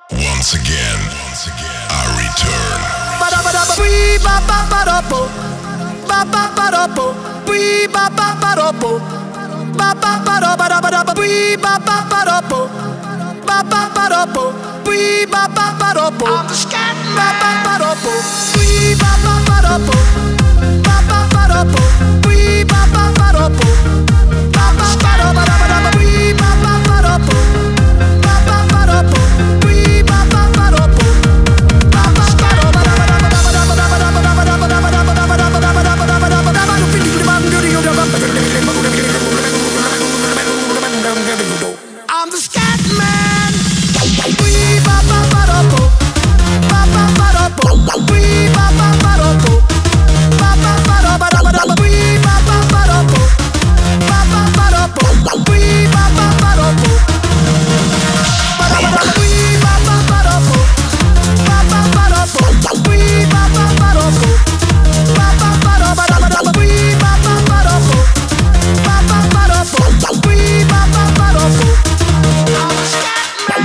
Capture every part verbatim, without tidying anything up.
Once again, once again, I return. I'm the scat man. I'm the scat man. We ba ba ba da bo, ba ba ba da bo. We ba ba ba da bo, ba ba ba da ba da ba da. We ba ba ba da bo, ba ba ba da bo. We ba ba ba da bo, ba ba ba da. We ba ba ba da bo, ba ba ba da bo. We ba ba ba da bo, ba ba ba da ba da ba da. We ba ba ba da bo, ba ba ba da bo. We ba ba ba da bo. I'm a scat man.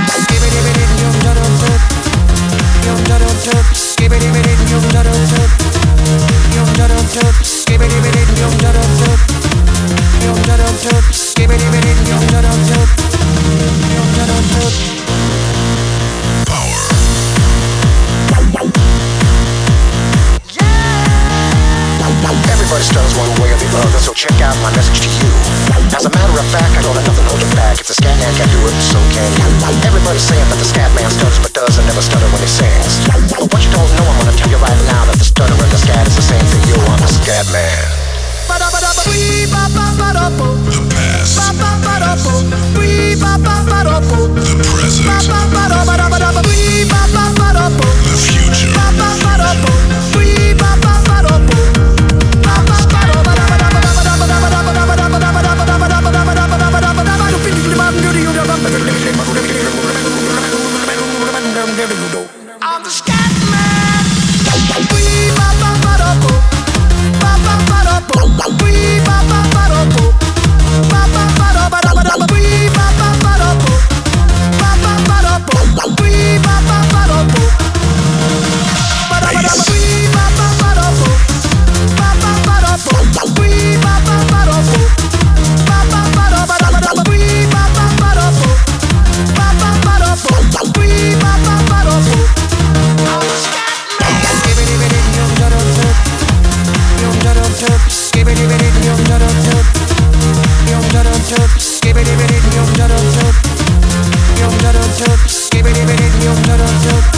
Everybody stutters one way or the other, so check out my message to you. As a matter of fact, I don't let nothing hold you back. If the scat man can do it, so can you. Everybody's saying that the scat man stutters but doesn't never stutter when he sings. But what you don't know, I'm gonna tell you right now that the stutter and the scat is the same thing. Yo, I'm the scat man. The past, the present, the future. I'm the scat man. Skibidi-bidi-dum-da-dum-dum.